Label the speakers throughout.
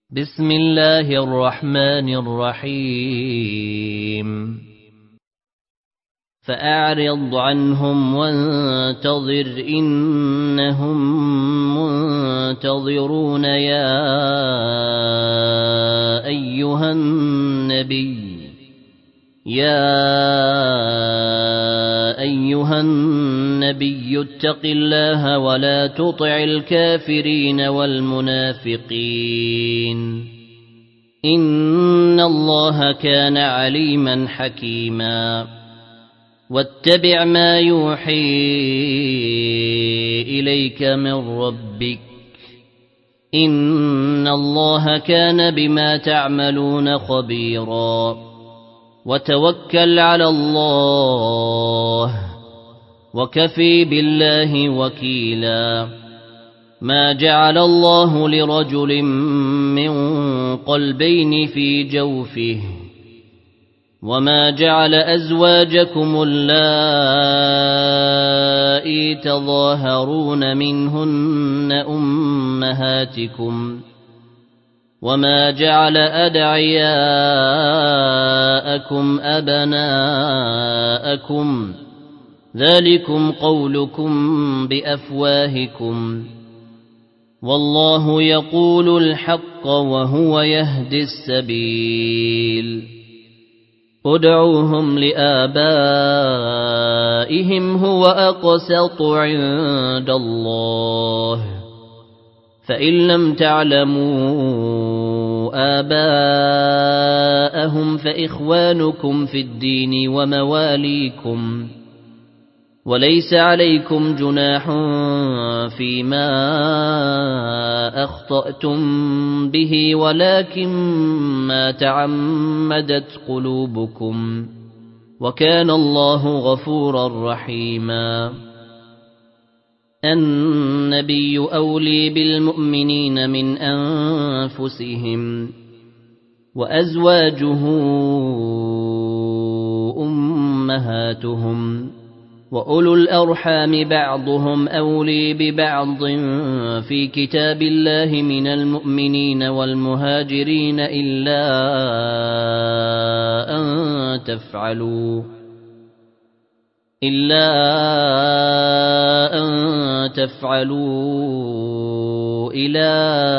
Speaker 1: بسم الله الرحمن الرحيم فأعرض عنهم وانتظر إنهم منتظرون يا أيها النبي اتق الله ولا تطع الكافرين والمنافقين إن الله كان عليما حكيما واتبع ما يوحي إليك من ربك إن الله كان بما تعملون خبيرا وتوكل على الله وكفي بالله وكيلا ما جعل الله لرجل من قلبين في جوفه وما جعل أزواجكم اللائي تظاهرون منهن أمهاتكم وما جعل أدعياءكم أبناءكم ذلكم قولكم بأفواهكم والله يقول الحق وهو يهدي السبيل ادعوهم لآبائهم هو أقسط عند الله فإن لم تعلموا آباءهم فإخوانكم في الدين ومواليكم وليس عليكم جناح فيما أخطأتم به ولكن ما تعمدت قلوبكم وكان الله غفورا رحيما النبي أولي بالمؤمنين من أنفسهم وأزواجه أمهاتهم وأولو الأرحام بعضهم أولي ببعض في كتاب الله من المؤمنين والمهاجرين إلا أن تفعلوا إلى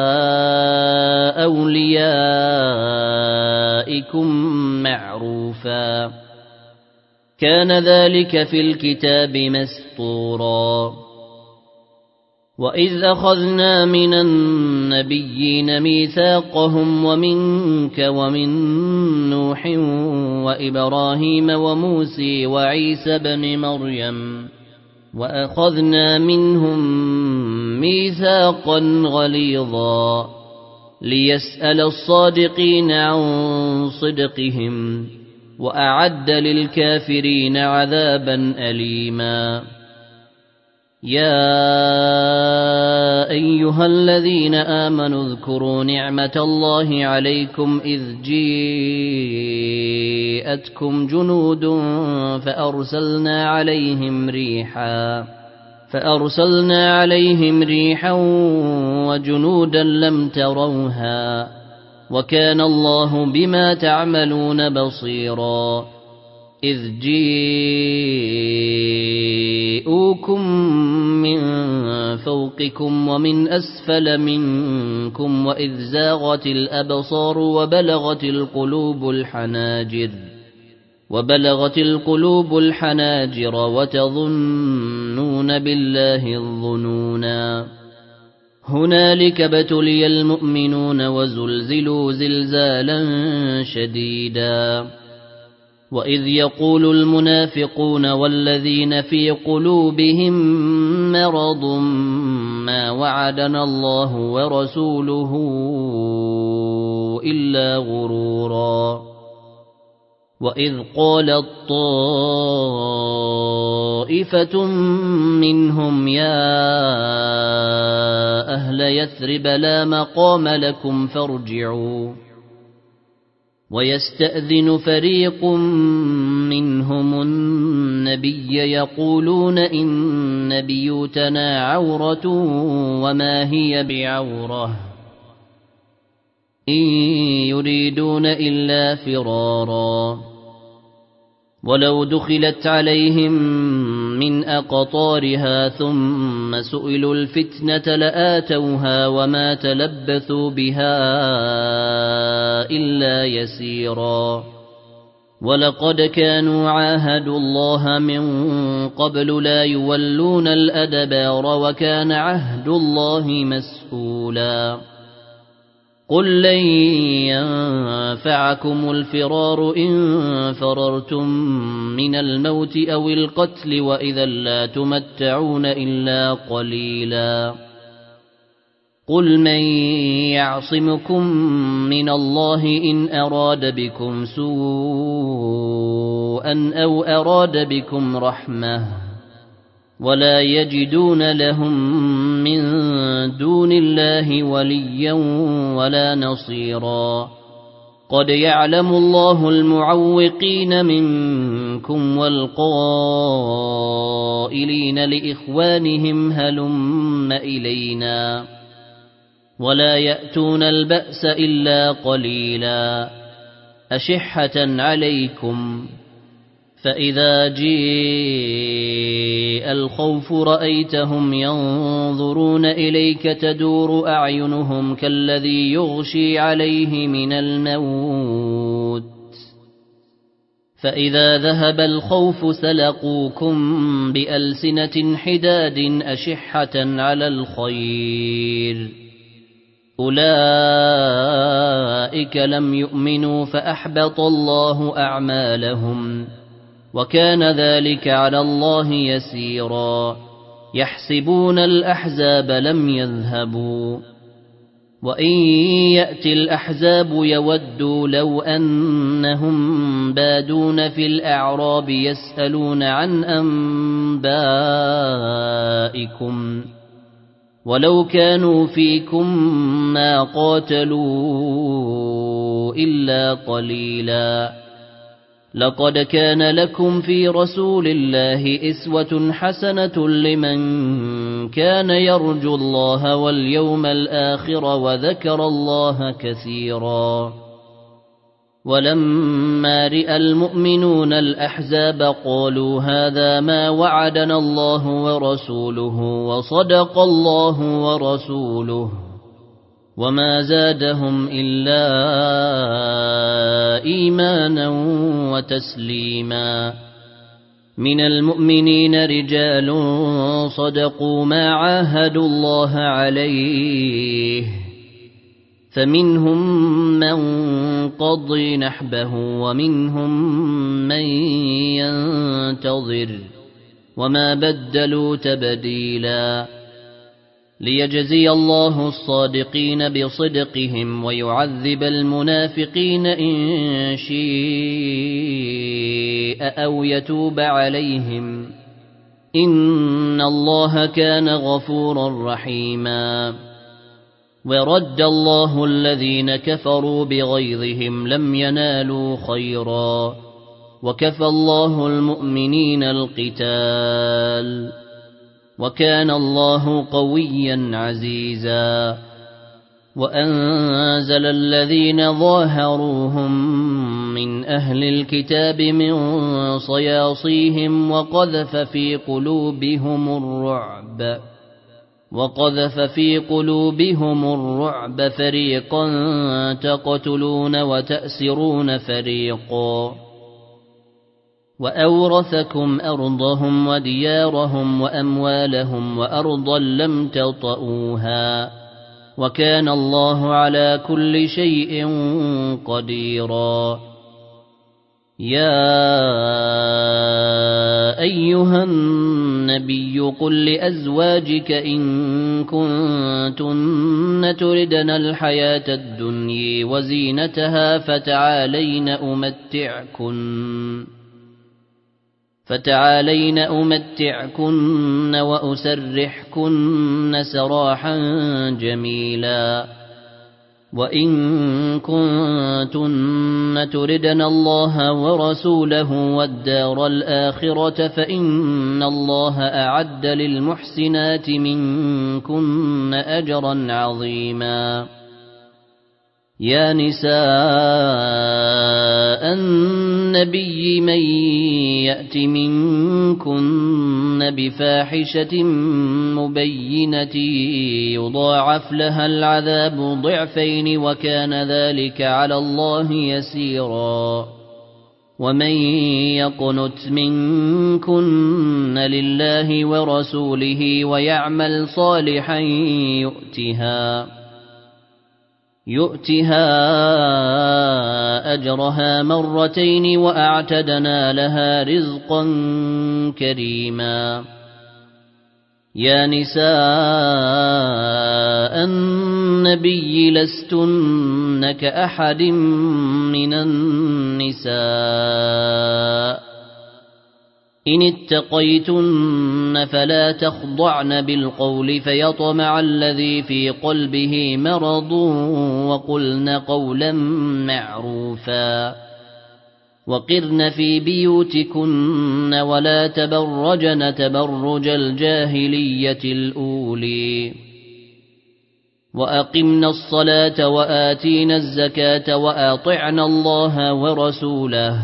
Speaker 1: أوليائكم معروفا كان ذلك في الكتاب مسطورا وإذ أخذنا من النبيين ميثاقهم ومنك ومن نوح وإبراهيم وموسى وعيسى بن مريم وأخذنا منهم ميثاقا غليظا ليسأل الصادقين عن صدقهم وأعد للكافرين عذابا أليما يا أيها الذين آمنوا اذكروا نعمة الله عليكم إذ جاءتكم جنود فأرسلنا عليهم ريحا وجنودا لم تروها وكان الله بما تعملون بصيرا إذ جاءوكم من فوقكم ومن أسفل منكم وإذ زاغت الأبصار وبلغت القلوب الحناجر وتظنون بالله الظنونا هنالك ابتلي المؤمنون وزلزلوا زلزالا شديدا وإذ يقول المنافقون والذين في قلوبهم مرض ما وعدنا الله ورسوله إلا غرورا وإذ قالت طائفة منهم يا أهل يثرب لا مقام لكم فارجعوا ويستأذن فريق منهم النبي يقولون إن بيوتنا عورة وما هي بعورة إن يريدون إلا فرارا ولو دخلت عليهم من أقطارها ثم سئلوا الفتنة لآتوها وما تلبثوا بها إلا يسيرا ولقد كانوا عاهدوا الله من قبل لا يولون الأدبار وكان عهد الله مسؤولا قل لن ينفعكم الفرار إن فررتم من الموت أو القتل وإذا لا تمتعون إلا قليلا قل من يعصمكم من الله إن أراد بكم سوءا أو أراد بكم رحمة ولا يجدون لهم من دون الله وليا ولا نصيرا قد يعلم الله المعوقين منكم والقائلين لإخوانهم هلم إلينا ولا يأتون البأس إلا قليلا أشحة عليكم فإذا جاء الخوف رأيتهم ينظرون إليك تدور أعينهم كالذي يغشي عليه من الموت فإذا ذهب الخوف سلقوكم بألسنة حداد أشحة على الخير أولئك لم يؤمنوا فأحبط الله أعمالهم وكان ذلك على الله يسيرا يحسبون الأحزاب لم يذهبوا وإن يأتي الأحزاب يودوا لو أنهم بادون في الأعراب يسألون عن أنبائكم ولو كانوا فيكم ما قاتلوا إلا قليلا لقد كان لكم في رسول الله أسوة حسنة لمن كان يرجو الله واليوم الآخر وذكر الله كثيرا ولما رأى المؤمنون الأحزاب قالوا هذا ما وعدنا الله ورسوله وصدق الله ورسوله وما زادهم إلا إيمانا وتسليما من المؤمنين رجال صدقوا ما عاهدوا الله عليه فمنهم من قضي نحبه ومنهم من ينتظر وما بدلوا تبديلا ليجزي الله الصادقين بصدقهم ويعذب المنافقين إن شاء أو يتوب عليهم إن الله كان غفورا رحيما ورد الله الذين كفروا بغيظهم لم ينالوا خيرا وكفى الله المؤمنين القتال وكان الله قويا عزيزا وأنزل الذين ظاهروهم من أهل الكتاب من صياصيهم وقذف في قلوبهم الرعب فريقا تقتلون وتأسرون فريقا وأورثكم أرضهم وديارهم وأموالهم وأرضا لم تطئوها وكان الله على كل شيء قديرا يا أيها النبي قل لأزواجك إن كنتن تردن الحياة الدنيا وزينتها فتعالين أمتعكن وأسرحكن سراحا جميلا وإن كنتن تردن الله ورسوله والدار الآخرة فإن الله أعد للمحسنات منكن أجرا عظيما يا نساء النبي من يأت منكن بفاحشة مبينة يضاعف لها العذاب ضعفين وكان ذلك على الله يسيرا ومن يقنت منكن لله ورسوله ويعمل صالحا يؤتها أجرها مرتين وأعتدنا لها رزقا كريما يا نساء النبي لستن كأحد من النساء إن اتقيتن فلا تخضعن بالقول فيطمع الذي في قلبه مرض وقلن قولا معروفا وقرن في بيوتكن ولا تبرجن تبرج الجاهلية الأولي وأقمنا الصلاة وآتينا الزكاة وأطعنا الله ورسوله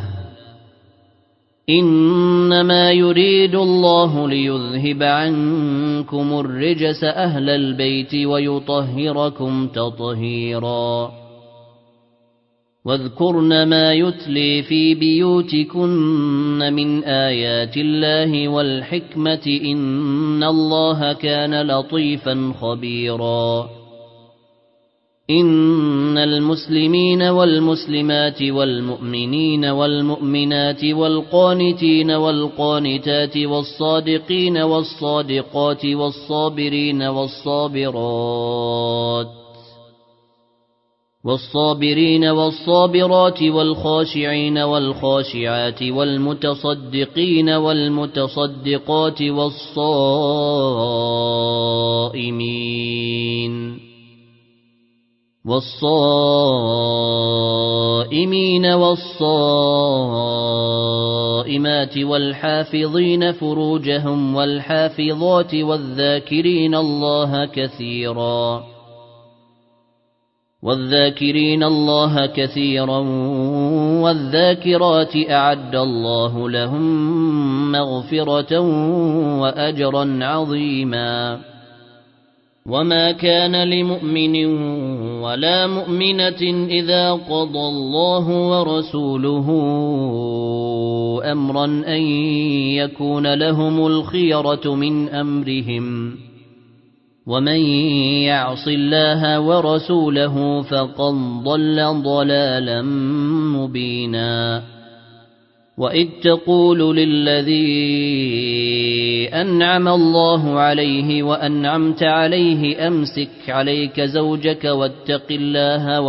Speaker 1: إنما يريد الله ليذهب عنكم الرجس أهل البيت ويطهركم تطهيرا واذكرن ما يتلي في بيوتكن من آيات الله والحكمة إن الله كان لطيفا خبيرا إن المسلمين والمسلمات والمؤمنين والمؤمنات والقانتين والقانتات والصادقين والصادقات والصابرين والصابرات والخاشعين والخاشعات والمتصدقين والمتصدقات والصائمين والصائمات والحافظين فروجهم والحافظات والذاكرين الله كثيرا والذاكرات أعد الله لهم مغفرة وأجرا عظيما وما كان لمؤمن ولا مؤمنة إذا قضى الله ورسوله أمرا أن يكون لهم الخيرة من أمرهم ومن يعص الله ورسوله فقد ضل ضلالا مبينا وإذ تقول للذي أنعم الله عليه وأنعمت عليه أمسك عليك زوجك واتق الله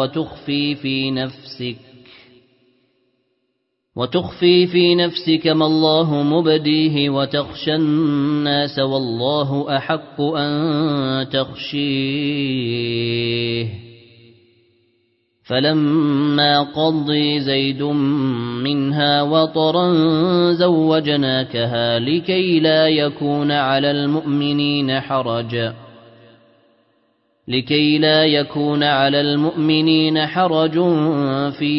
Speaker 1: وتخفي في نفسك ما الله مبديه وتخشى الناس والله أحق أن تخشيه فلما قضي زيد منها وطرا زوجناكها لكي لا يكون على المؤمنين حرج في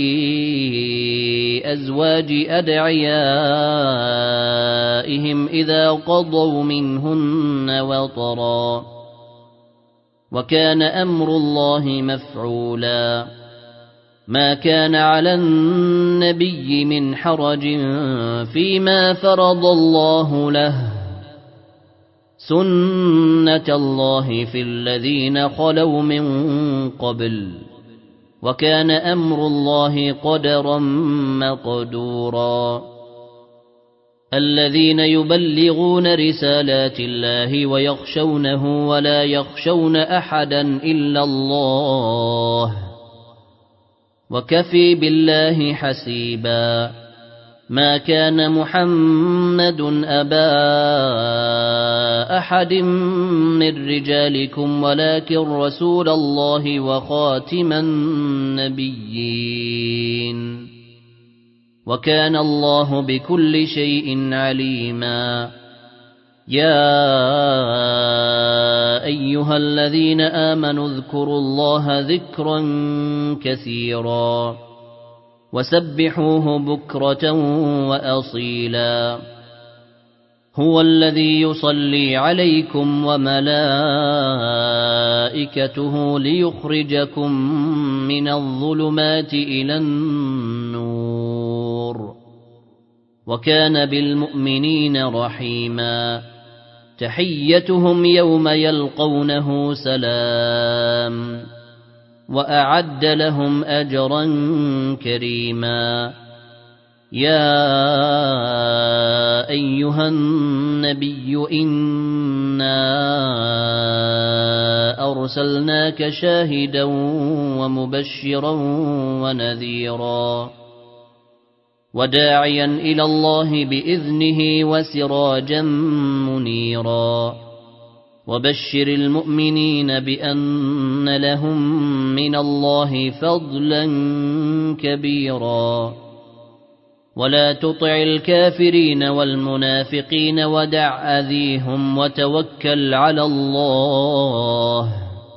Speaker 1: أزواج أدعيائهم إذا قضوا منهن وطرا وكان أمر الله مفعولا ما كان على النبي من حرج فيما فرض الله له سنة الله في الذين خلوا من قبل وكان أمر الله قدرا مقدورا الذين يبلغون رسالات الله ويخشونه ولا يخشون أحدا إلا الله وكفي بالله حسيبا ما كان محمد أبا أحد من رجالكم ولكن رسول الله وخاتم النبيين وكان الله بكل شيء عليما يا أيها الذين آمنوا اذكروا الله ذكرا كثيرا وسبحوه بكرة وأصيلا هو الذي يصلي عليكم وملائكته ليخرجكم من الظلمات إلى النور وكان بالمؤمنين رحيما تحيتهم يوم يلقونه سلام وأعد لهم أجرا كريما يا أيها النبي إنا أرسلناك شاهدا ومبشرا ونذيرا وداعيا إلى الله بإذنه وسراجا منيرا وبشر المؤمنين بأن لهم من الله فضلا كبيرا ولا تطع الكافرين والمنافقين ودع أذيهم وتوكل على الله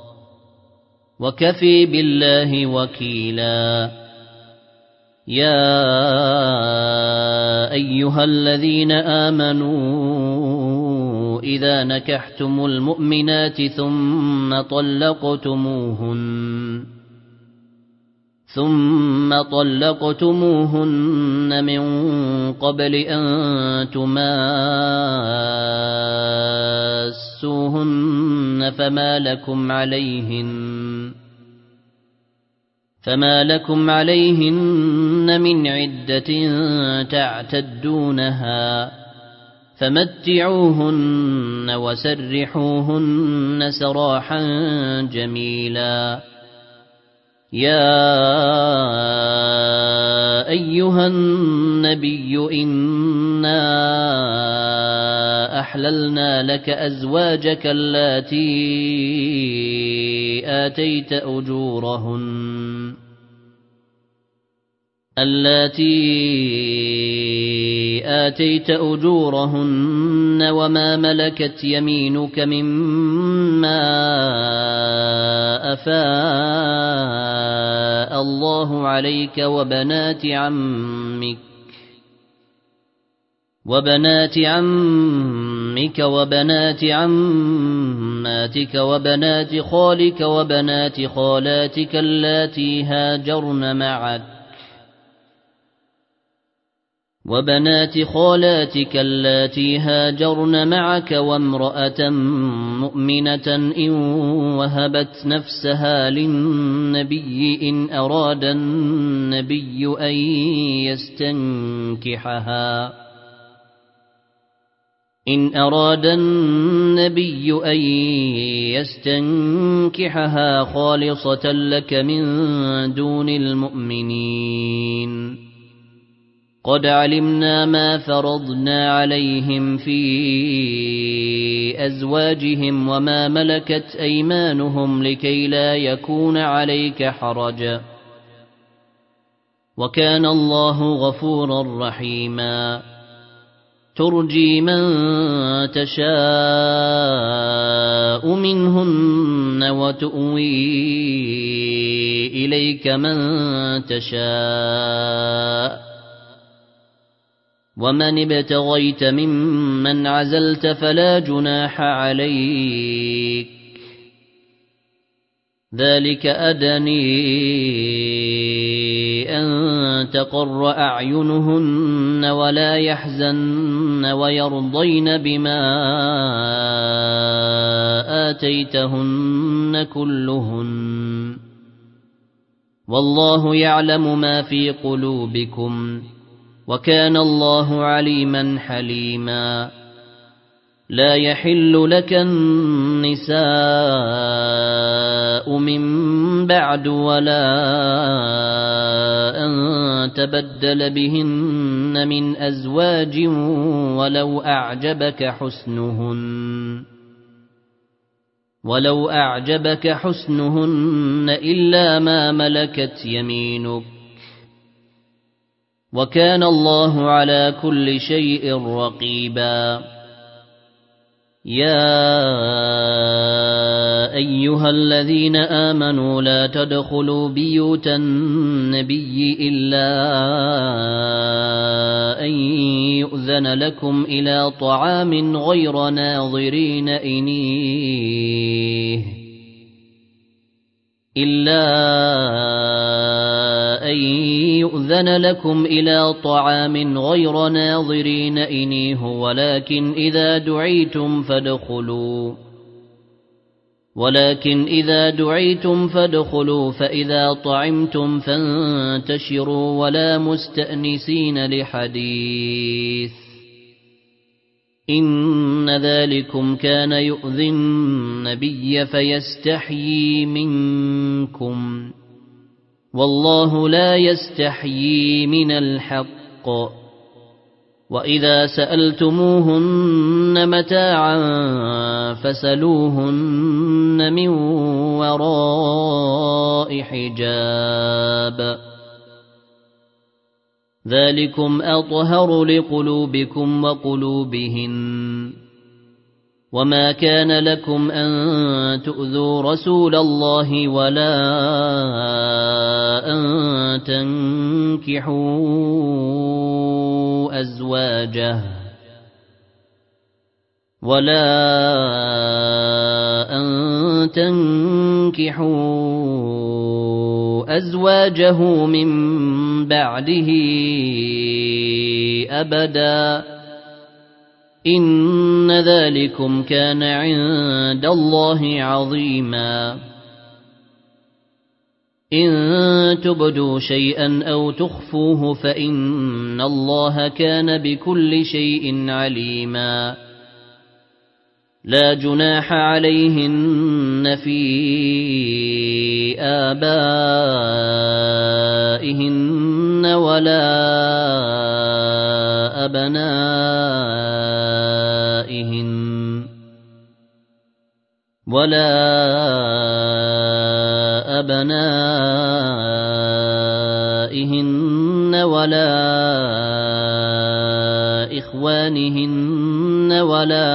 Speaker 1: وكفي بالله وكيلا يا أيها الذين آمنوا إذا نكحتم المؤمنات ثم طلقتموهن من قبل أن تماسوهن فما لكم عليهن من عدة تعتدونها فمتعوهن وسرحوهن سراحا جميلا يا أيها النبي إنا أحللنا لك أزواجك اللاتي آتيت أجورهن وما ملكت يمينك مما أفاء الله عليك وبنات عمك وبنات عماتك وبنات خالك وبنات خالاتك اللاتي هاجرن معك وامرأة مؤمنة إن وهبت نفسها للنبي إن أراد النبي أن يستنكحها خالصة لك من دون المؤمنين قد علمنا ما فرضنا عليهم في أزواجهم وما ملكت أيمانهم لكي لا يكون عليك حرج وكان الله غفورا رحيما ترجي من تشاء منهن وتؤوي إليك من تشاء ومن ابتغيت ممن عزلت فلا جناح عليك ذلك أدني أن تقر أعينهن ولا يحزن ويرضين بما آتيتهن كلهن والله يعلم ما في قلوبكم وكان الله عليما حليما لا يحل لك النساء من بعد ولا أن تبدل بهن من أزواج ولو أعجبك حسنهن إلا ما ملكت يمينك وكان الله على كل شيء رقيبا يا أيها الذين آمنوا لا تدخلوا بيوت النبي إلا أن يؤذن لكم إلى طعام غير ناظرين إنيه ولكن إذا دعيتم فادخلوا فإذا طعمتم فانتشروا ولا مستأنسين لحديث إن ذلكم كان يؤذي النبي فيستحيي منكم والله لا يستحيي من الحق وإذا سألتموهن متاعا فسلوهن من وراء حجاب ذلكم أطهر لقلوبكم وقلوبهن وما كان لكم أن تؤذوا رسول الله ولا أن تنكحوا أزواجه من بعده أبدا إن ذلكم كان عند الله عظيما إن تبدوا شيئا أو تخفوه فإن الله كان بكل شيء عليما لا جناح عليهن في آبائهن ولا أبنائهن ولا إخوانهن ولا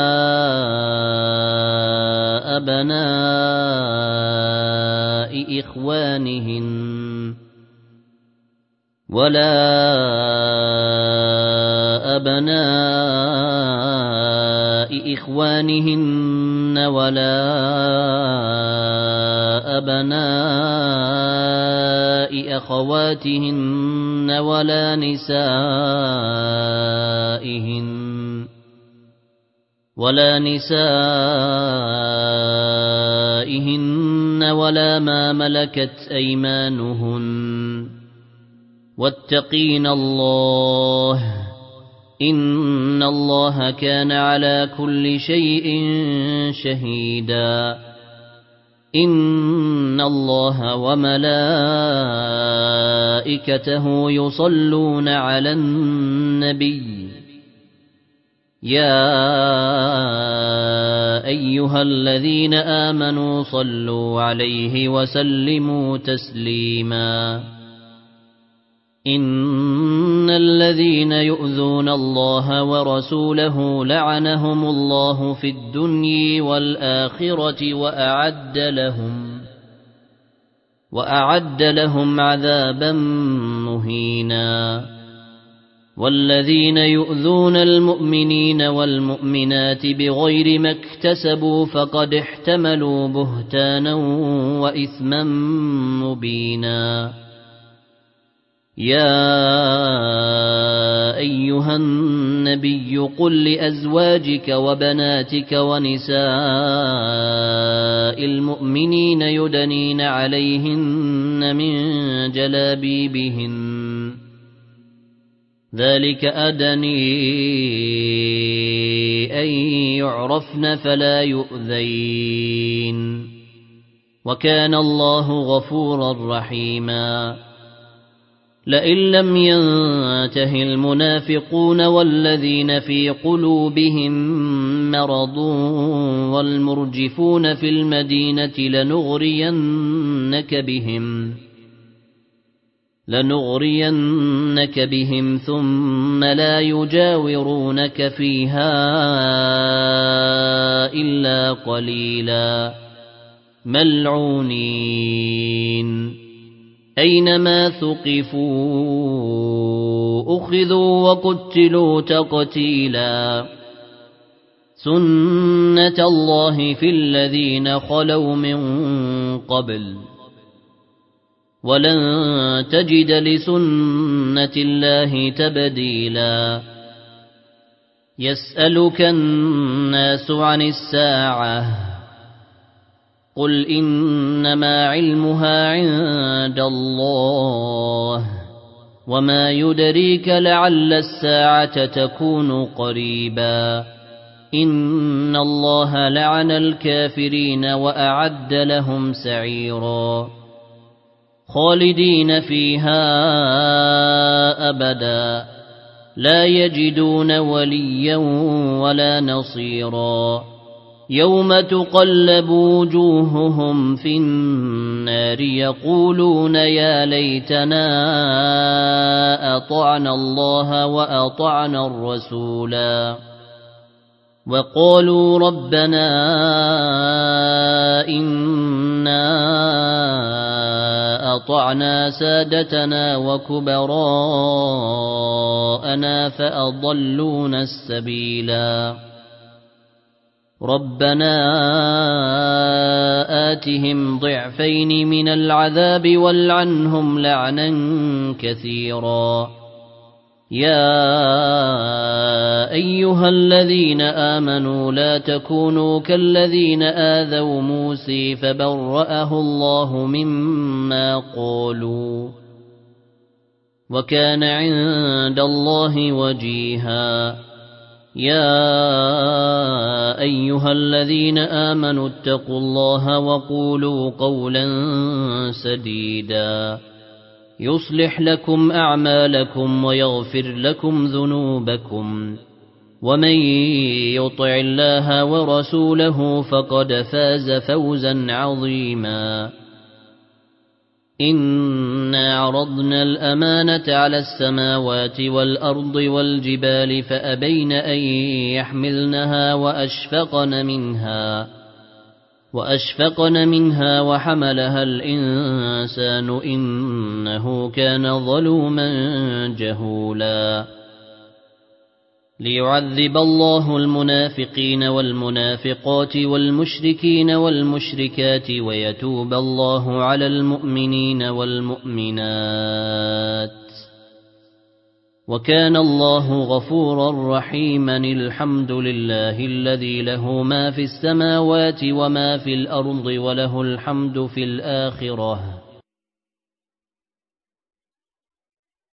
Speaker 1: أبناء إخوانهن ولا أبناء أخواتهن ولا نسائهن ولا ما ملكت أيمانهن واتقين الله إن الله كان على كل شيء شهيدا إن الله وملائكته يصلون على النبي يا أيها الذين آمنوا صلوا عليه وسلموا تسليما إن الذين يؤذون الله ورسوله لعنهم الله في الدنيا والآخرة وأعد لهم عذابا مهينا والذين يؤذون المؤمنين والمؤمنات بغير ما اكتسبوا فقد احتملوا بهتانا وإثما مبينا يا أيها النبي قل لأزواجك وبناتك ونساء المؤمنين يدنين عليهن من جلابيبهن ذلك أدني أن يعرفن فلا يؤذين وكان الله غفورا رحيما لئن لم ينته المنافقون والذين في قلوبهم مرض والمرجفون في لنغرينك بهم ثم لا يجاورونك فيها إلا قليلا ملعونين أينما ثقفوا أخذوا وقتلوا تقتيلا سنة الله في الذين خلوا من قبل ولن تجد لسنة الله تبديلا يسألك الناس عن الساعة قل إنما علمها عند الله وما يدريك لعل الساعة تكون قريبا إن الله لعن الكافرين وأعد لهم سعيرا خالدين فيها أبدا لا يجدون وليا ولا نصيرا يوم تقلب وجوههم في النار يقولون يا ليتنا أطعنا الله وأطعنا الرسولا وقالوا ربنا إنا أطعنا سادتنا وكبراءنا فأضلونا السبيلا ربنا آتهم ضعفين من العذاب والعنهم لعنا كثيرا يا أيها الذين آمنوا لا تكونوا كالذين آذوا موسى فبرأه الله مما قالوا وكان عند الله وجيها يا أيها الذين آمنوا اتقوا الله وقولوا قولا سديدا يصلح لكم أعمالكم ويغفر لكم ذنوبكم ومن يطع الله ورسوله فقد فاز فوزا عظيما إنا عرضنا الأمانة على السماوات والأرض والجبال فأبين أن يحملنها وأشفقن منها وحملها الإنسان إنه كان ظلوما جهولا ليعذب الله المنافقين والمنافقات والمشركين والمشركات ويتوب الله على المؤمنين والمؤمنات وكان الله غفورا رحيما الحمد لله الذي له ما في السماوات وما في الأرض وله الحمد في الآخرة